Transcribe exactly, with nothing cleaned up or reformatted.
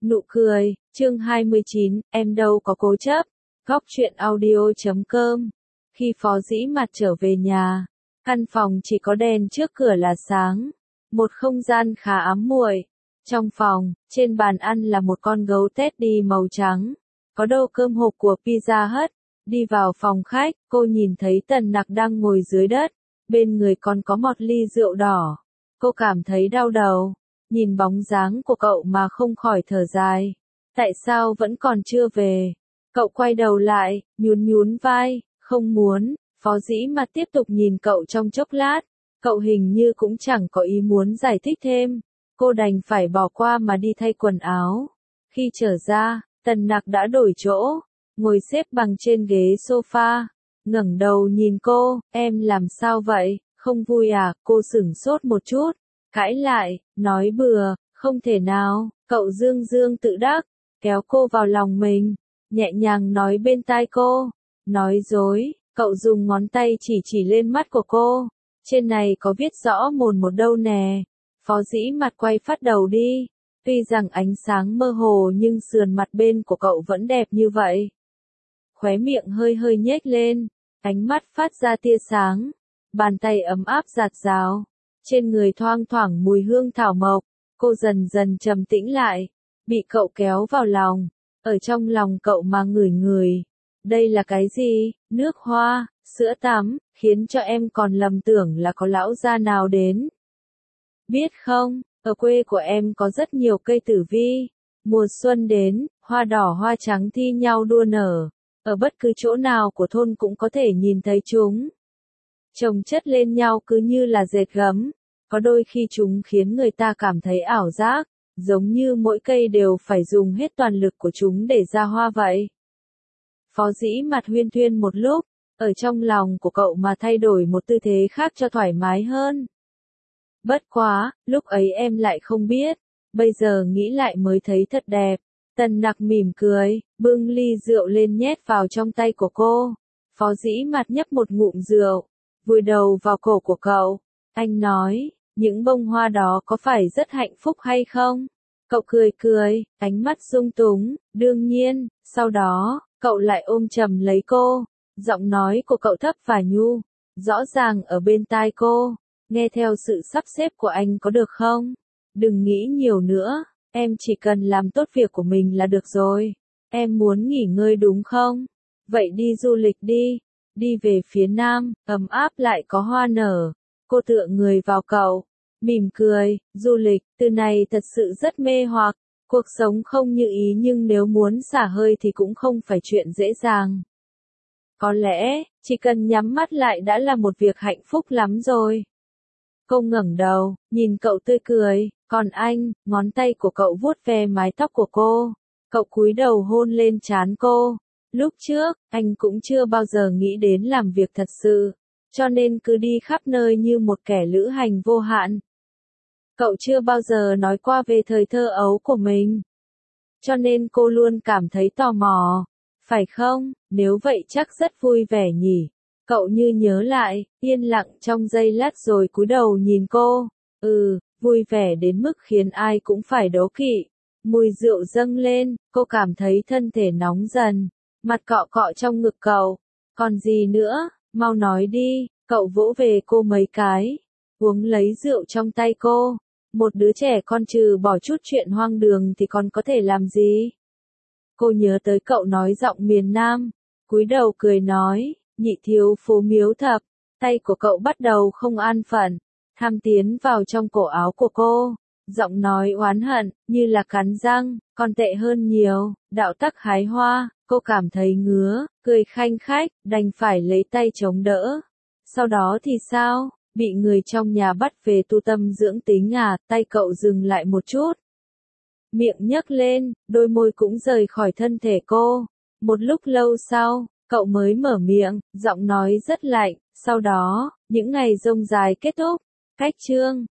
Nụ cười, chương hai mươi chín, em đâu có cố chấp. Góc truyện audio chấm com. Khi Phó Dĩ Mạt trở về nhà, căn phòng chỉ có đèn trước cửa là sáng. Một không gian khá ám muội. Trong phòng, trên bàn ăn là một con gấu teddy màu trắng. Có đồ cơm hộp của Pizza Hut. Đi vào phòng khách, cô nhìn thấy Tần Nặc đang ngồi dưới đất. Bên người còn có một ly rượu đỏ. Cô cảm thấy đau đầu. Nhìn bóng dáng của cậu mà không khỏi thở dài. Tại sao vẫn còn chưa về? Cậu quay đầu lại, nhún nhún vai, không muốn. Phó Dĩ Mạt tiếp tục nhìn cậu trong chốc lát. Cậu hình như cũng chẳng có ý muốn giải thích thêm. Cô đành phải bỏ qua mà đi thay quần áo. Khi trở ra, Tần Nặc đã đổi chỗ, ngồi xếp bằng trên ghế sofa. Ngẩng đầu nhìn cô, em làm sao vậy, không vui à? Cô sửng sốt một chút. Cãi lại, nói bừa, không thể nào, cậu dương dương tự đắc, kéo cô vào lòng mình, nhẹ nhàng nói bên tai cô, nói dối, cậu dùng ngón tay chỉ chỉ lên mắt của cô, trên này có viết rõ mồn một đâu nè. Phó Dĩ Mạt quay phát đầu đi, tuy rằng ánh sáng mơ hồ nhưng sườn mặt bên của cậu vẫn đẹp như vậy. Khóe miệng hơi hơi nhếch lên, ánh mắt phát ra tia sáng, bàn tay ấm áp dạt dào. Trên người thoang thoảng mùi hương thảo mộc, cô dần dần trầm tĩnh lại, bị cậu kéo vào lòng, ở trong lòng cậu mà ngửi ngửi. Đây là cái gì? Nước hoa, sữa tắm, khiến cho em còn lầm tưởng là có lão gia nào đến. Biết không, ở quê của em có rất nhiều cây tử vi, mùa xuân đến, hoa đỏ hoa trắng thi nhau đua nở, ở bất cứ chỗ nào của thôn cũng có thể nhìn thấy chúng. Chồng chất lên nhau cứ như là dệt gấm, có đôi khi chúng khiến người ta cảm thấy ảo giác, giống như mỗi cây đều phải dùng hết toàn lực của chúng để ra hoa vậy. Phó Dĩ Mạt huyên thuyên một lúc, ở trong lòng của cậu mà thay đổi một tư thế khác cho thoải mái hơn. Bất quá, lúc ấy em lại không biết, bây giờ nghĩ lại mới thấy thật đẹp. Tần Nặc mỉm cười, bưng ly rượu lên nhét vào trong tay của cô. Phó Dĩ Mạt nhấp một ngụm rượu, vùi đầu vào cổ của cậu. Anh nói, những bông hoa đó có phải rất hạnh phúc hay không? Cậu cười cười, ánh mắt dung túng, đương nhiên. Sau đó, cậu lại ôm chầm lấy cô. Giọng nói của cậu thấp và nhu, rõ ràng ở bên tai cô. Nghe theo sự sắp xếp của anh có được không? Đừng nghĩ nhiều nữa, em chỉ cần làm tốt việc của mình là được rồi. Em muốn nghỉ ngơi đúng không? Vậy đi du lịch đi. Đi về phía nam, ấm áp lại có hoa nở. Cô tựa người vào cậu, mỉm cười. Du lịch, từ này thật sự rất mê hoặc. Cuộc sống không như ý nhưng nếu muốn xả hơi thì cũng không phải chuyện dễ dàng. Có lẽ, chỉ cần nhắm mắt lại đã là một việc hạnh phúc lắm rồi. Cô ngẩng đầu, nhìn cậu tươi cười, còn anh, ngón tay của cậu vuốt ve mái tóc của cô. Cậu cúi đầu hôn lên trán cô. Lúc trước, anh cũng chưa bao giờ nghĩ đến làm việc thật sự, cho nên cứ đi khắp nơi như một kẻ lữ hành vô hạn. Cậu chưa bao giờ nói qua về thời thơ ấu của mình, cho nên cô luôn cảm thấy tò mò. Phải không? Nếu vậy chắc rất vui vẻ nhỉ? Cậu như nhớ lại, yên lặng trong giây lát rồi cúi đầu nhìn cô. Ừ, vui vẻ đến mức khiến ai cũng phải đố kỵ. Mùi rượu dâng lên, cô cảm thấy thân thể nóng dần. Mặt cọ cọ trong ngực cậu. Còn gì nữa, mau nói đi. Cậu vỗ về cô mấy cái, uống lấy rượu trong tay cô. Một đứa trẻ con trừ bỏ chút chuyện hoang đường thì còn có thể làm gì? Cô nhớ tới cậu nói giọng miền Nam, cúi đầu cười nói, nhị thiếu phú miếu thập. Tay của cậu bắt đầu không an phận, tham tiến vào trong cổ áo của cô. Giọng nói oán hận, như là cắn răng, còn tệ hơn nhiều. Đạo tắc hái hoa, cô cảm thấy ngứa, cười khanh khách, đành phải lấy tay chống đỡ. Sau đó thì sao? Bị người trong nhà bắt về tu tâm dưỡng tính à? Tay cậu dừng lại một chút. Miệng nhấc lên, đôi môi cũng rời khỏi thân thể cô. Một lúc lâu sau, cậu mới mở miệng, giọng nói rất lạnh. Sau đó, những ngày rông dài kết thúc. Cách chương